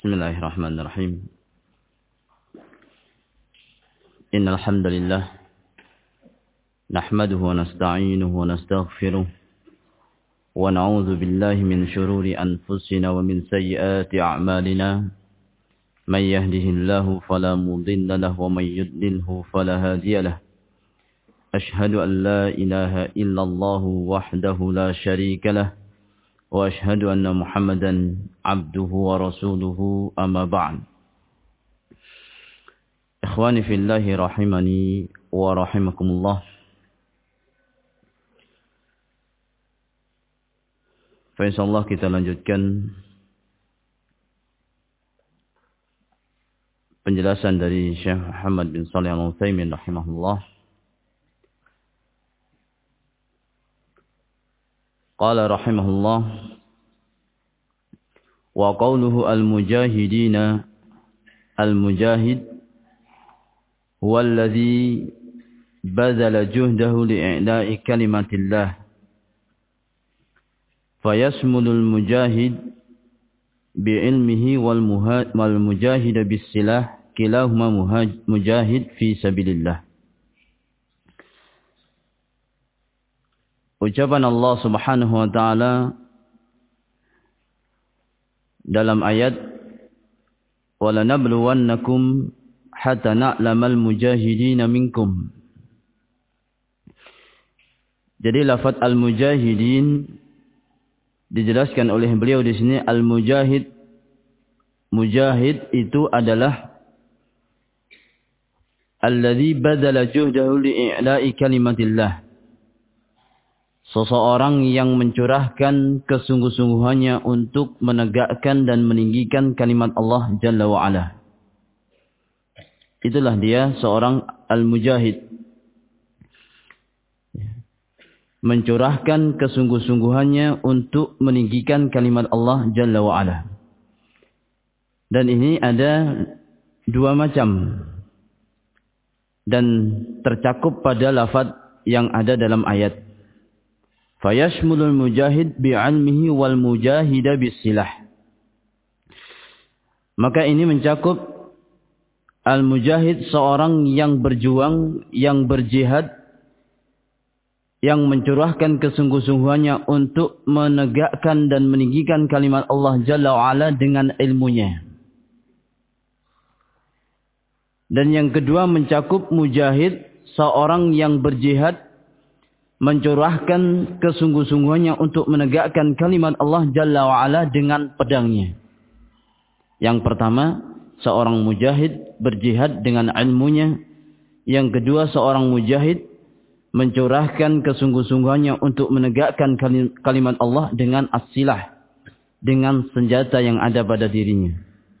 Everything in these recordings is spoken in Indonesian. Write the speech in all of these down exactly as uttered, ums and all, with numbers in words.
Bismillahirrahmanirrahim. Innal hamdalillah nahmaduhu wa nasta'inuhu wa nastaghfiruh wa na'udzu billahi min shururi anfusina wa min sayyiati a'malina. May yahdihillahu fala mudilla lahu wa may yudlilhu fala hadiya lahu. Ashhadu an la ilaha illallah wahdahu la syarika lahu wa ashhadu anna Muhammadan abduhu wa rasuluhu amma ba'd. Ikhwani fillahi rahimani wa rahimakumullah. Fa insyaallah kita lanjutkan penjelasan dari Syekh Muhammad bin Shalih Al-Utsaimin rahimahullah. Qala rahimahullah wa qawluhu al-mujahidina al-mujahid huwa alladhi badala juhdahu li'i'la'i kalimatillah fayashmulul mujahid bi'ilmihi wal mujahid bis-silah kilahuma mujahid fi sabilillah. Ucapan Allah Subhanahu wa taala dalam ayat wala nabluwannakum hatta na'lamal mujahidin minkum. Jadi lafaz al-mujahidin dijelaskan oleh beliau di sini, al-mujahid, mujahid itu adalah alladzi badala juhdahu li'i'la'i kalimatillah. Seseorang yang mencurahkan kesungguh-sungguhannya untuk menegakkan dan meninggikan kalimat Allah Jalla wa'ala. Itulah dia seorang al-mujahid. Mencurahkan kesungguh-sungguhannya untuk meninggikan kalimat Allah Jalla wa'ala. Dan ini ada dua macam. Dan tercakup pada lafaz yang ada dalam ayat. Fayashmulul mujahid bi'ilmihi wal mujahida bis-silah. Maka ini mencakup al-mujahid, seorang yang berjuang, yang berjihad, yang mencurahkan kesungguh-sungguhannya untuk menegakkan dan meninggikan kalimat Allah Jalla wa'ala dengan ilmunya. Dan yang kedua mencakup mujahid, seorang yang berjihad, mencurahkan kesungguh-sungguhannya untuk menegakkan kalimat Allah Jalla wa'ala dengan pedangnya. Yang pertama, seorang mujahid berjihad dengan ilmunya. Yang kedua, seorang mujahid mencurahkan kesungguh-sungguhannya untuk menegakkan kalimat Allah dengan as-silah, dengan senjata yang ada pada dirinya.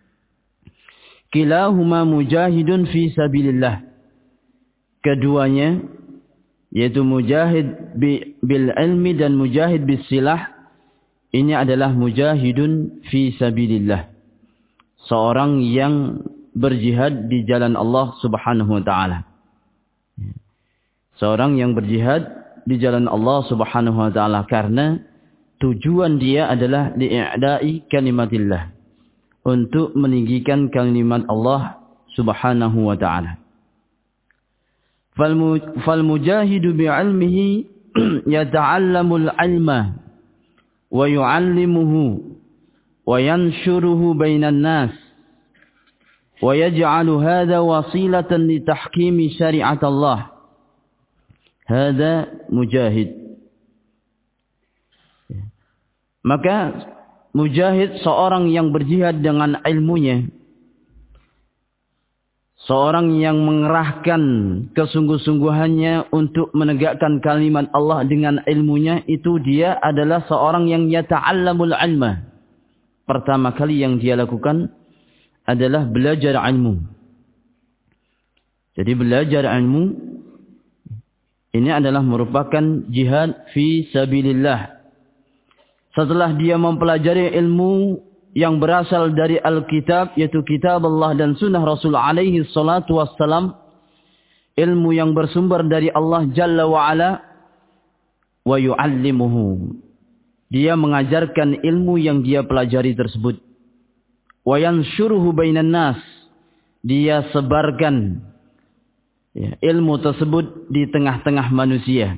Kilahuma mujahidun fi sabilillah. Keduanya, yaitu mujahid bil ilmi dan mujahid bis silah, ini adalah mujahidun fi sabilillah, seorang yang berjihad di jalan Allah Subhanahu wa taala. Seorang yang berjihad di jalan Allah Subhanahu wa taala karena tujuan dia adalah li'i'da'i kalimatillah, untuk meninggikan kalimat Allah Subhanahu wa taala. فالمجاهد بعلمه يتعلم العلم ويعلمه وينشره بين الناس ويجعل هذا وسيلة لتحكيم شريعة الله. هذا مجاهد. Maka mujahid seorang yang berjihad dengan ilmunya, seorang yang mengerahkan kesungguh-sungguhannya untuk menegakkan kalimat Allah dengan ilmunya, itu dia adalah seorang yang yata'allamul ilma. Pertama kali yang dia lakukan adalah belajar ilmu. Jadi belajar ilmu ini adalah merupakan jihad fi sabilillah. Setelah dia mempelajari ilmu yang berasal dari Alkitab, yaitu kitab Allah dan sunnah Rasul alaihi salatu wassalam, ilmu yang bersumber dari Allah Jalla wa'ala, wa yu'allimuhu. Dia mengajarkan ilmu yang dia pelajari tersebut. wa yanshuruhu bainan nas, dia sebarkan ya, ilmu tersebut di tengah-tengah manusia.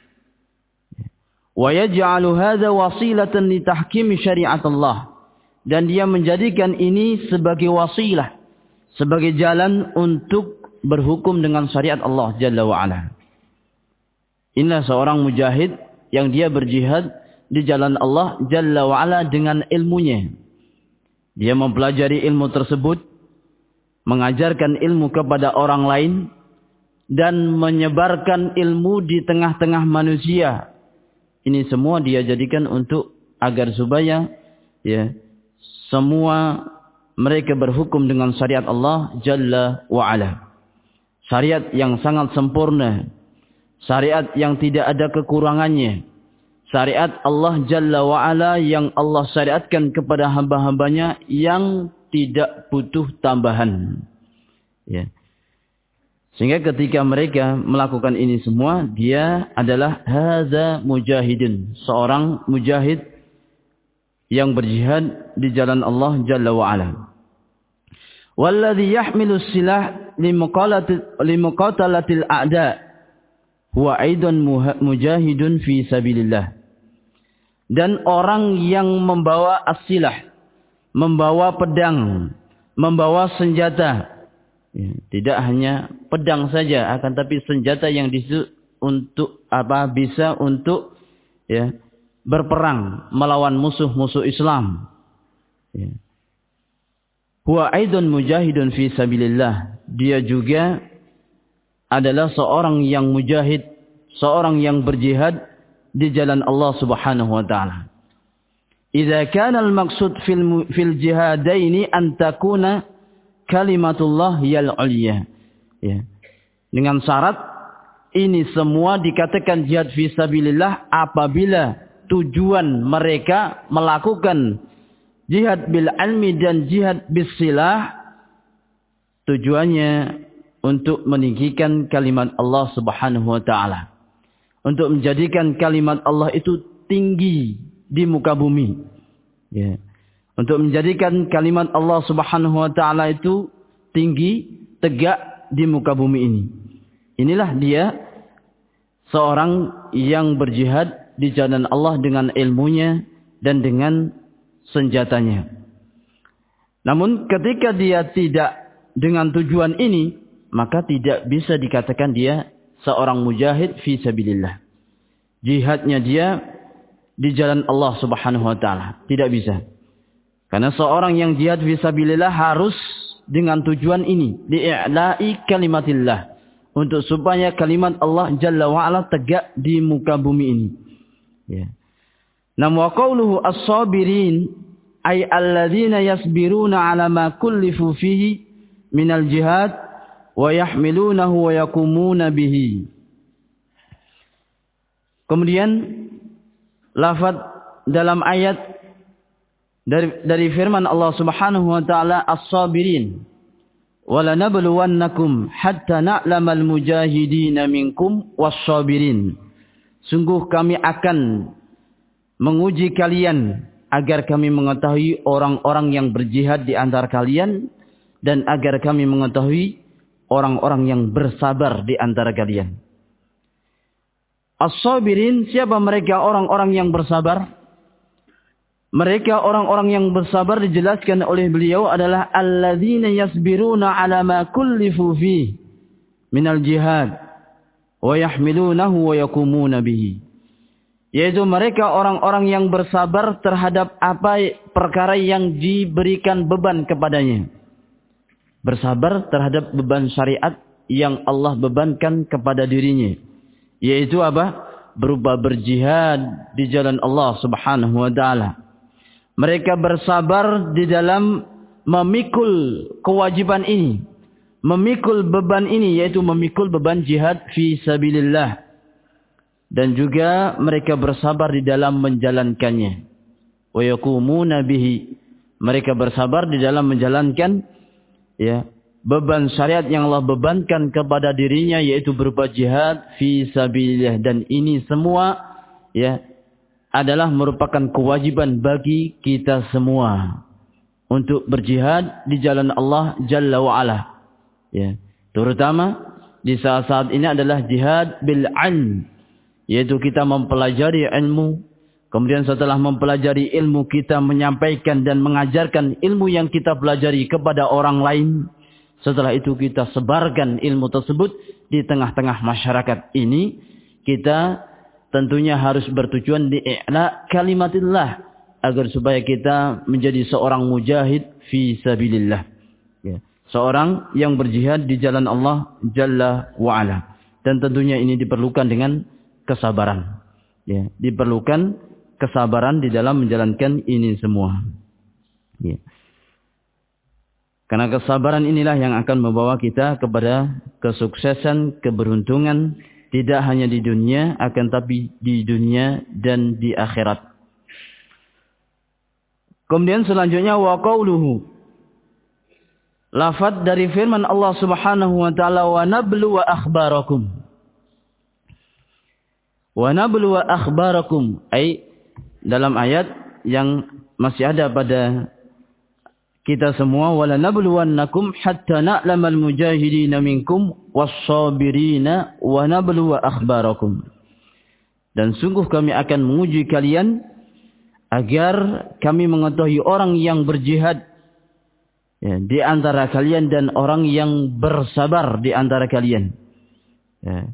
Wa yaj'alu hadza wasilatan li tahkimi syariat Allah, dan dia menjadikan ini sebagai wasilah, sebagai jalan untuk berhukum dengan syariat Allah Jalla wa Ala. Inilah seorang mujahid yang dia berjihad di jalan Allah Jalla wa Ala dengan ilmunya. Dia mempelajari ilmu tersebut, mengajarkan ilmu kepada orang lain, dan menyebarkan ilmu di tengah-tengah manusia. Ini semua dia jadikan untuk agar supaya ya semua mereka berhukum dengan syariat Allah Jalla wa Ala. Syariat yang sangat sempurna, syariat yang tidak ada kekurangannya, syariat Allah Jalla wa Ala yang Allah syariatkan kepada hamba-hambanya yang tidak butuh tambahan. Ya. Sehingga ketika mereka melakukan ini semua, dia adalah hadza mujahidin, seorang mujahid yang berjihad di jalan Allah Jalla wa Ala. Walladhi yahmilu silah limuqatalatil a'da huwa aidan mujahidun fi sabilillah. Dan orang yang membawa as-silah, membawa pedang, membawa senjata, ya, tidak hanya pedang saja, akan tapi senjata yang disitu untuk apa bisa untuk ya berperang melawan musuh-musuh Islam. Ya. Huwa aidan mujahidun fi sabilillah. Dia juga adalah seorang yang mujahid, seorang yang berjihad di jalan Allah Subhanahu wa taala. Idza kana al-maqsud fil fil jihadaini an takuna kalimatullah yal ulya. Ya. Dengan syarat ini semua dikatakan jihad fi sabilillah apabila tujuan mereka melakukan jihad bil ilmi dan jihad bis silah, tujuannya untuk meninggikan kalimat Allah Subhanahu wa taala, untuk menjadikan kalimat Allah itu tinggi di muka bumi. Ya. Untuk menjadikan kalimat Allah Subhanahu wa taala itu tinggi, tegak di muka bumi ini. Inilah dia seorang yang berjihad di jalan Allah dengan ilmunya dan dengan senjatanya. Namun ketika dia tidak dengan tujuan ini, maka tidak bisa dikatakan dia seorang mujahid fi sabilillah. Jihadnya dia di jalan Allah Subhanahu wa taala, tidak bisa. Karena seorang yang jihad fi sabilillah harus dengan tujuan ini, li'i'la'i kalimatillah, untuk supaya kalimat Allah Jalla wa Ala tegak di muka bumi ini. Ya. Namun wa qawluhu as-sabirin ay alladzina yasbiruna 'ala ma kullifu fihi minal jihad wa yahmilunahu wa yakumuna bihi. Kemudian lafaz dalam ayat dari dari firman Allah Subhanahu wa taala as-sabirin wala nabluwannakum hatta na'lamal mujahidin minkum was-sabirin. Sungguh kami akan menguji kalian agar kami mengetahui orang-orang yang berjihad di antara kalian dan agar kami mengetahui orang-orang yang bersabar di antara kalian. As-sabirin, siapa mereka orang-orang yang bersabar? Mereka orang-orang yang bersabar dijelaskan oleh beliau adalah alladzina yasbiruna 'ala ma kullifu fi minal jihad wa yahmilunahu wa yakumuna bihi. Yaitu mereka orang-orang yang bersabar terhadap apa perkara yang diberikan beban kepadanya. Bersabar terhadap beban syariat yang Allah bebankan kepada dirinya. Yaitu apa? Berupa berjihad di jalan Allah Subhanahu wa taala. Mereka bersabar di dalam memikul kewajiban ini, memikul beban ini, yaitu memikul beban jihad fi sabilillah. Dan juga mereka bersabar di dalam menjalankannya. Wa yakumuna bihi. Mereka bersabar di dalam menjalankan ya beban syariat yang Allah bebankan kepada dirinya, yaitu berupa jihad fi sabilillah. Dan ini semua ya adalah merupakan kewajiban bagi kita semua. untuk berjihad di jalan Allah Jalla wa'ala. Ya. Terutama di saat-saat ini adalah jihad bil ilm, yaitu kita mempelajari ilmu, kemudian setelah mempelajari ilmu kita menyampaikan dan mengajarkan ilmu yang kita pelajari kepada orang lain. Setelah itu kita sebarkan ilmu tersebut di tengah-tengah masyarakat ini. Kita tentunya harus bertujuan di i'la kalimatillah, agar supaya kita menjadi seorang mujahid fi sabilillah. Ya. Seorang yang berjihad di jalan Allah Jalla wa'ala. Dan tentunya ini diperlukan dengan kesabaran. Ya. Diperlukan kesabaran di dalam menjalankan ini semua. Ya. Karena kesabaran inilah yang akan membawa kita kepada kesuksesan, keberuntungan, tidak hanya di dunia, akan tapi di dunia dan di akhirat. Kemudian selanjutnya wa qauluhu. Lafaz dari firman Allah Subhanahu wa taala, wa nablu wa akhbarakum. Wa nablu wa akhbarakum, ay dalam ayat yang masih ada pada kita semua, wala nabluwannakum hatta na'lamal mujahidina minkum was-sabirina wa nablu wa akhbarakum. Dan sungguh kami akan menguji kalian agar kami mengetahui orang yang berjihad ya, di antara kalian dan orang yang bersabar di antara kalian. Ya.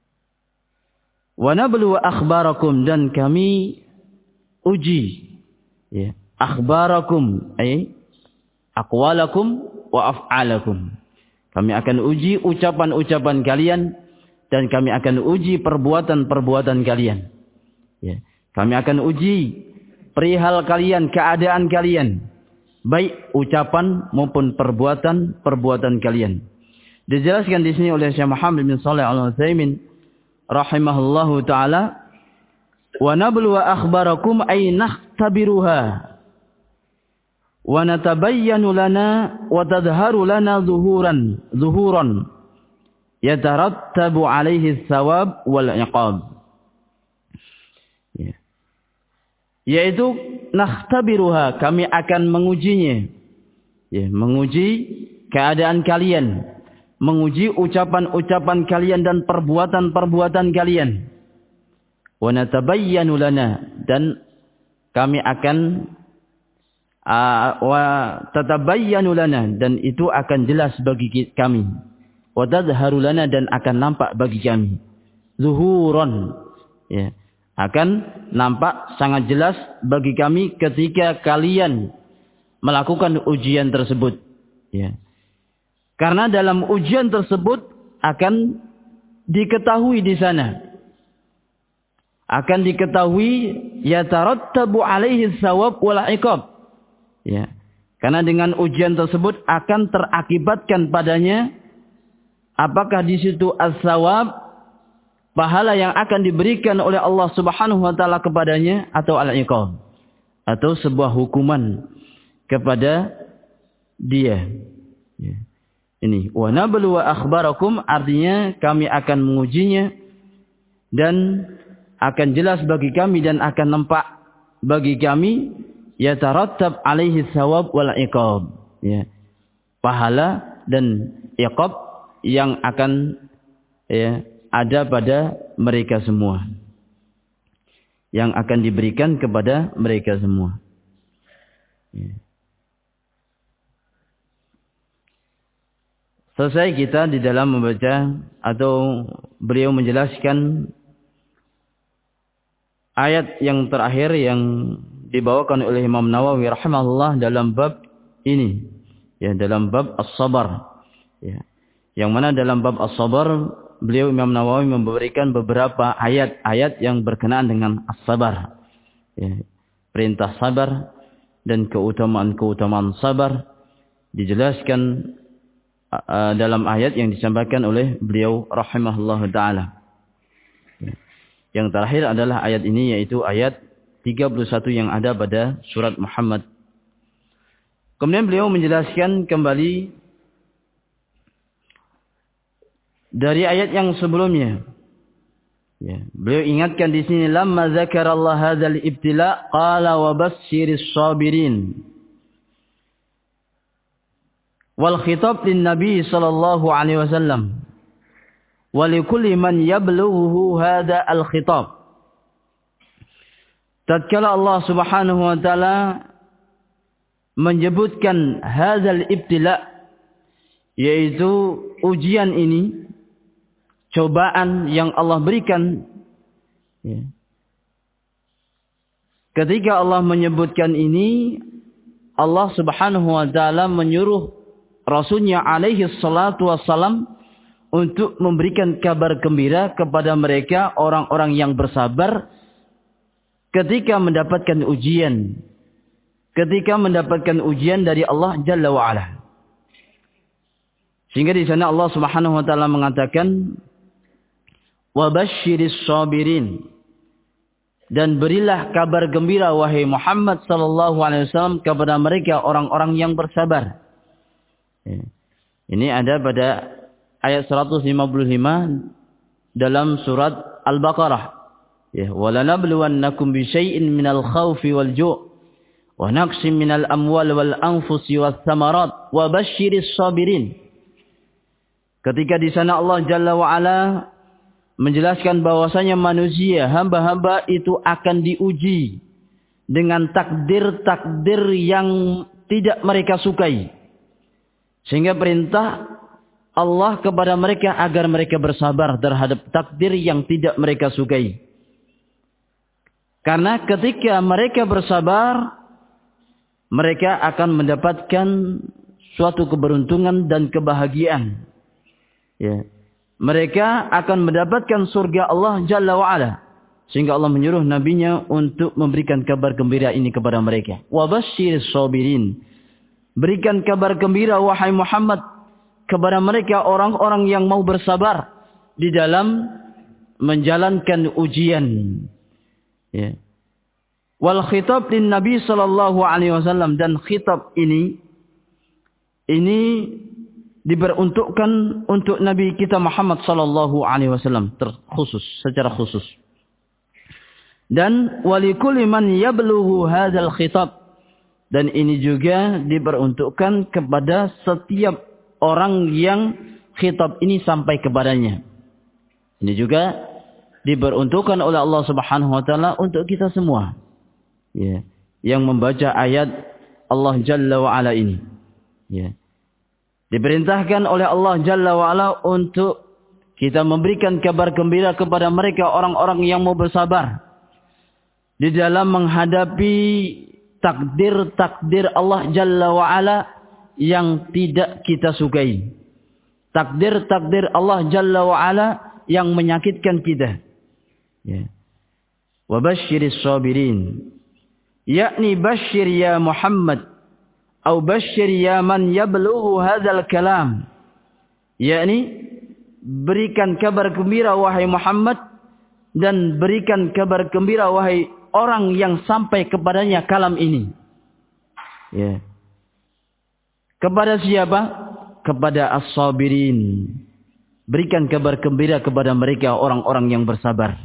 Wa nablu wa akhbarakum, dan kami uji ya, akhbarakum ay aqwalakum wa af'alakum. Kami akan uji ucapan-ucapan kalian dan kami akan uji perbuatan-perbuatan kalian. Ya. Kami akan uji perihal kalian, keadaan kalian, baik ucapan maupun perbuatan-perbuatan kalian. Dijelaskan di sini oleh Syekh Muhammad bin Shalih Al-Utsaimin rahimahullahu taala, wa nablu wa akhbarakum ay nakhtabiruha wa natabayyanu lana wa tadharu lana zuhuran zuhuran yatarattabu alaihi thawab wal iqab. Ya. Yaitu nakhtabiruha, kami akan mengujinya. Ya, menguji keadaan kalian, menguji ucapan-ucapan kalian dan perbuatan-perbuatan kalian. Wa natabayyanu lana, dan kami akan Uh, wa tatabayyanu lana, dan itu akan jelas bagi kami. Wa tadharu lana, dan akan nampak bagi kami. Zuhuran, ya, akan nampak sangat jelas bagi kami ketika kalian melakukan ujian tersebut. Ya. Karena dalam ujian tersebut akan diketahui di sana. Akan diketahui yatarattabu alaihi thawab wal iqab. Ya, karena dengan ujian tersebut akan terakibatkan padanya apakah di situ as-sawab, pahala yang akan diberikan oleh Allah Subhanahu wa taala kepadanya, atau al-iqab, atau sebuah hukuman kepada dia. Ya. Ini wa nablu wa akhbarakum, artinya kami akan mengujinya dan akan jelas bagi kami dan akan nampak bagi kami yatarattab alaihi thawab wal iqab, ya, pahala dan iqab yang akan ya, ada pada mereka semua, yang akan diberikan kepada mereka semua. Ya. Selesai kita di dalam membaca, atau beliau menjelaskan ayat yang terakhir yang dibawakan oleh Imam Nawawi rahimahullah dalam bab ini, ya, dalam bab as-sabar, ya, yang mana dalam bab as-sabar beliau Imam Nawawi memberikan beberapa ayat-ayat yang berkenaan dengan as-sabar, ya, perintah sabar dan keutamaan-keutamaan sabar dijelaskan uh, dalam ayat yang disampaikan oleh beliau rahimahullah taala. Ya. Yang terakhir adalah ayat ini, yaitu ayat tiga puluh satu yang ada pada surat Muhammad. Kemudian beliau menjelaskan kembali dari ayat yang sebelumnya. Ya, beliau ingatkan di sini, lamma zakarallahu hadzal ibtila qala wa basyyiris sabirin. wal khitab lin Nabi sallallahu alaihi wasallam wa likulli man yablughu hadha al khitab. Tatkala Allah Subhanahu wa taala menyebutkan hadzal ibtila, yaitu ujian ini, cobaan yang Allah berikan, ya. Ketika Allah menyebutkan ini, Allah Subhanahu wa taala menyuruh Rasulnya alaihi salatu wassalam untuk memberikan kabar gembira kepada mereka orang-orang yang bersabar ketika mendapatkan ujian. Ketika mendapatkan ujian dari Allah Jalla wa Ala. Sehingga di sana Allah Subhanahu wa taala mengatakan, "Wa basyiris sabirin." Dan berilah kabar gembira wahai Muhammad sallallahu alaihi wasallam kepada mereka orang-orang yang bersabar. Ini ada pada ayat seratus lima puluh lima dalam surat Al-Baqarah. Ya, "Walanabluwannakum bisyai'in minal khaufi wal ju' wa naqsim minal amwal wal anfusi was thamarat wa basyiris sabirin." Ketika di sana Allah Jalla wa Ala menjelaskan bahwasanya manusia, hamba-hamba itu akan diuji dengan takdir-takdir yang tidak mereka sukai. Sehingga perintah Allah kepada mereka agar mereka bersabar terhadap takdir yang tidak mereka sukai. Karena ketika mereka bersabar, mereka akan mendapatkan suatu keberuntungan dan kebahagiaan. Ya. Mereka akan mendapatkan surga Allah Jalla wa'ala. Sehingga Allah menyuruh nabinya untuk memberikan kabar gembira ini kepada mereka. Wa basyiris sabirin. Berikan kabar gembira wahai Muhammad kepada mereka orang-orang yang mau bersabar di dalam menjalankan ujian. Ya. Wal khitab lin Nabi sallallahu alaihi wasallam, dan khitab ini ini diperuntukkan untuk Nabi kita Muhammad sallallahu alaihi wasallam terkhusus, secara khusus. Dan walikulli man yablughu hadzal khitab, dan ini juga diperuntukkan kepada setiap orang yang khitab ini sampai kepadanya. Ini juga diperuntukkan oleh Allah Subhanahu wa taala untuk kita semua. Ya, yang membaca ayat Allah Jalla wa Ala ini. Ya. Diperintahkan oleh Allah Jalla wa Ala untuk kita memberikan kabar gembira kepada mereka orang-orang yang mau bersabar di dalam menghadapi takdir-takdir Allah Jalla wa Ala yang tidak kita sukai. Takdir-takdir Allah Jalla wa Ala yang menyakitkan kita. Ya. Wa basyiris sabirin. Yakni basyir ya Muhammad atau basyir ya man yablughu hadzal kalam. Yakni berikan kabar gembira wahai Muhammad, dan berikan kabar gembira wahai orang yang sampai kepadanya kalam ini. Ya. Kepada siapa? Kepada as-sabirin. Berikan kabar gembira kepada mereka orang-orang yang bersabar.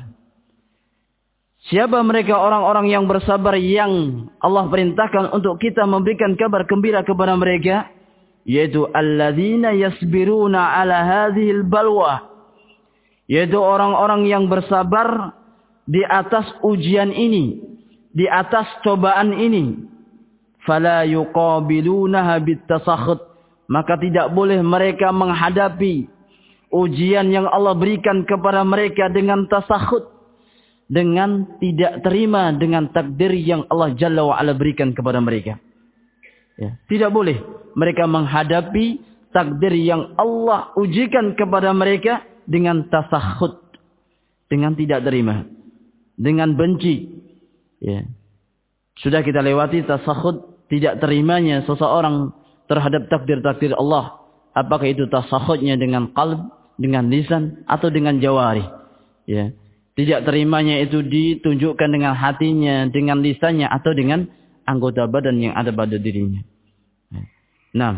Siapa mereka orang-orang yang bersabar yang Allah perintahkan untuk kita memberikan kabar gembira kepada mereka? Yaitu alladzina yasbiruna ala hadhil balwa. Yaitu orang-orang yang bersabar di atas ujian ini, di atas cobaan ini. Fala yuqabilunaha bitasakhut. Maka tidak boleh mereka menghadapi ujian yang Allah berikan kepada mereka dengan tasakhut, dengan tidak terima dengan takdir yang Allah Jalla wa'ala berikan kepada mereka. Ya. Tidak boleh mereka menghadapi takdir yang Allah ujikan kepada mereka dengan tasakhut, dengan tidak terima, dengan benci. Ya. Sudah kita lewati tasakhut, tidak terimanya seseorang terhadap takdir-takdir Allah. Apakah itu tasakhutnya dengan qalb, dengan lisan, atau dengan jawari. Ya. Tidak terimanya itu ditunjukkan dengan hatinya, dengan lisannya, atau dengan anggota badan yang ada pada dirinya. Nah,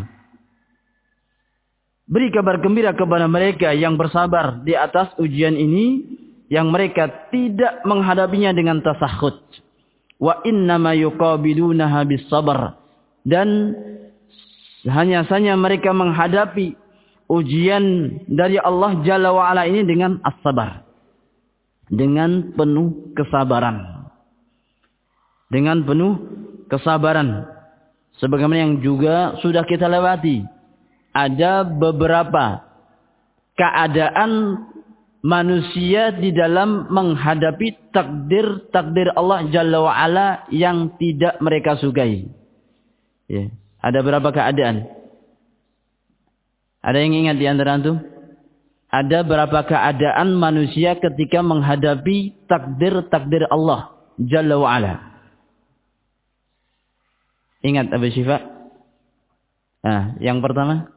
beri kabar gembira kepada mereka yang bersabar di atas ujian ini, yang mereka tidak menghadapinya dengan tasakhut. Wa innama yuqabilunaha bis sabar. Dan hanya saja mereka menghadapi ujian dari Allah Jalla wa'ala ini dengan as-sabar. Dengan penuh kesabaran. Dengan penuh kesabaran. Sebagaimana yang juga sudah kita lewati. Ada beberapa keadaan manusia di dalam menghadapi takdir-takdir Allah Jalla wa'ala yang tidak mereka sukai. Ya. Ada berapa keadaan? Ada yang ingat di antara antum? Ada berapa keadaan manusia ketika menghadapi takdir-takdir Allah Jalla wa'ala? Ingat Abu Syifa? Nah, yang pertama,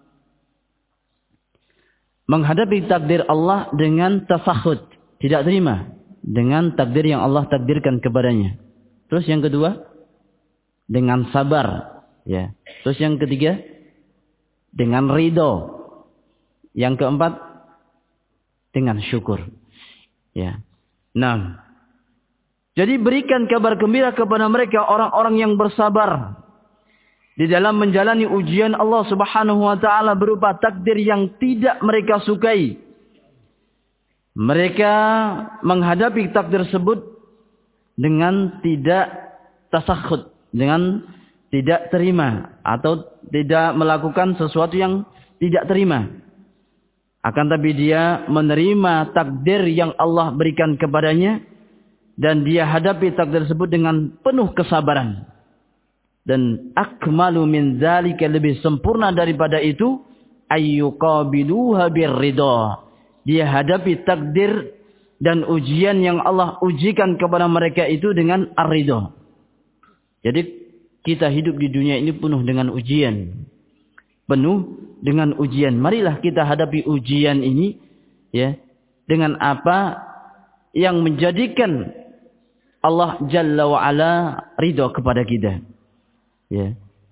menghadapi takdir Allah dengan tasakhut, tidak terima dengan takdir yang Allah takdirkan kepadanya. Terus yang kedua, dengan sabar, ya. Terus yang ketiga, dengan ridho. Yang keempat, dengan syukur. Ya. Nah, jadi berikan kabar gembira kepada mereka orang-orang yang bersabar di dalam menjalani ujian Allah Subhanahu wa taala berupa takdir yang tidak mereka sukai. Mereka menghadapi takdir tersebut dengan tidak tasakhut, dengan tidak terima atau tidak melakukan sesuatu yang tidak terima. Akan tapi dia menerima takdir yang Allah berikan kepadanya dan dia hadapi takdir tersebut dengan penuh kesabaran. Dan akmalu min dzalika, lebih sempurna daripada itu, ayyuqabiluha birridha. Dia hadapi takdir dan ujian yang Allah ujikan kepada mereka itu dengan ar-ridha. Jadi kita hidup di dunia ini penuh dengan ujian. Penuh dengan ujian. Marilah kita hadapi ujian ini ya dengan apa yang menjadikan Allah Jalla wa Ala ridha kepada kita. Ya.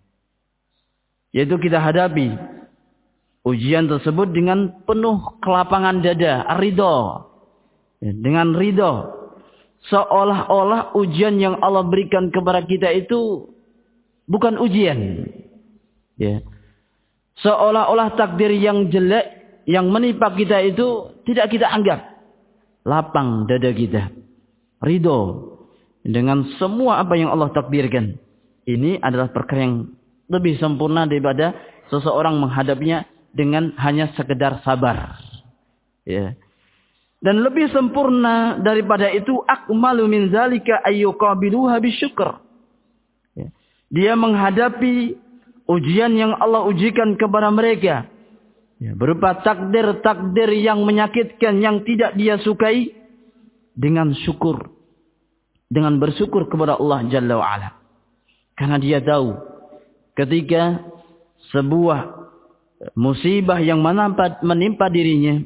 Yaitu kita hadapi ujian tersebut dengan penuh kelapangan dada, ridha. Ya, dengan ridha. Seolah-olah ujian yang Allah berikan kepada kita itu bukan ujian. Ya. Seolah-olah takdir yang jelek yang menimpa kita itu tidak kita anggap. Lapang dada kita. Ridho dengan semua apa yang Allah takdirkan. Ini adalah perkara yang lebih sempurna daripada seseorang menghadapinya dengan hanya sekedar sabar. Ya. Dan lebih sempurna daripada itu, akmalu min zalika ayyuqabiluha bisyukr. Ya. Dia menghadapi ujian yang Allah ujikan kepada mereka. Ya. Berupa takdir-takdir yang menyakitkan, yang tidak dia sukai, dengan syukur. Dengan bersyukur kepada Allah Jalla wa'ala. Karena dia tahu ketika sebuah musibah yang menimpa, menimpa dirinya,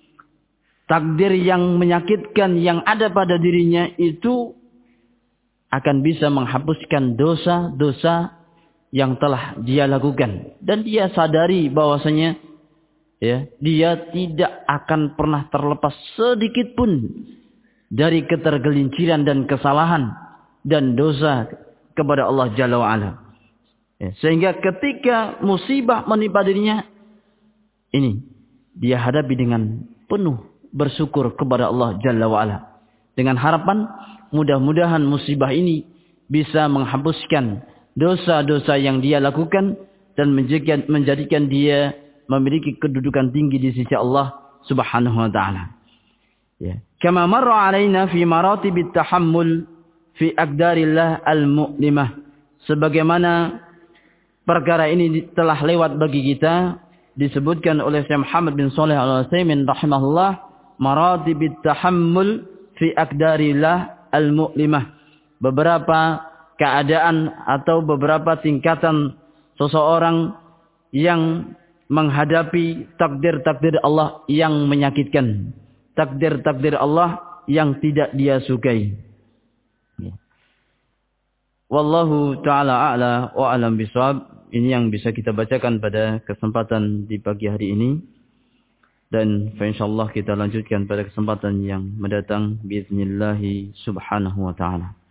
takdir yang menyakitkan yang ada pada dirinya itu akan bisa menghapuskan dosa-dosa yang telah dia lakukan. Dan dia sadari bahwasanya ya, dia tidak akan pernah terlepas sedikit pun dari ketergelinciran dan kesalahan dan dosa kepada Allah Jalla wa'ala. Ya, sehingga ketika musibah menimpa dirinya, ini dia hadapi dengan penuh bersyukur kepada Allah Jalla wa'ala. Dengan harapan mudah-mudahan musibah ini bisa menghapuskan dosa-dosa yang dia lakukan dan menjadikan, menjadikan dia memiliki kedudukan tinggi di sisi Allah Subhanahu wa ta'ala. Ya. Kama marra alaina fi maratibit tahammul fi aqdarillah al-mu'limah. Sebagaimana perkara ini telah lewat bagi kita, disebutkan oleh Syekh Muhammad bin Shalih Al-Utsaimin rahimahullah, maratibit tahammul fi aqdarillah al-mu'limah. Beberapa keadaan atau beberapa tingkatan seseorang yang menghadapi takdir-takdir Allah yang menyakitkan. Takdir-takdir Allah yang tidak dia sukai. Wallahu ta'ala a'la wa alam bisawab. Ini yang bisa kita bacakan pada kesempatan di pagi hari ini. Dan insyaallah kita lanjutkan pada kesempatan yang mendatang. Biiznillah subhanahu wa ta'ala.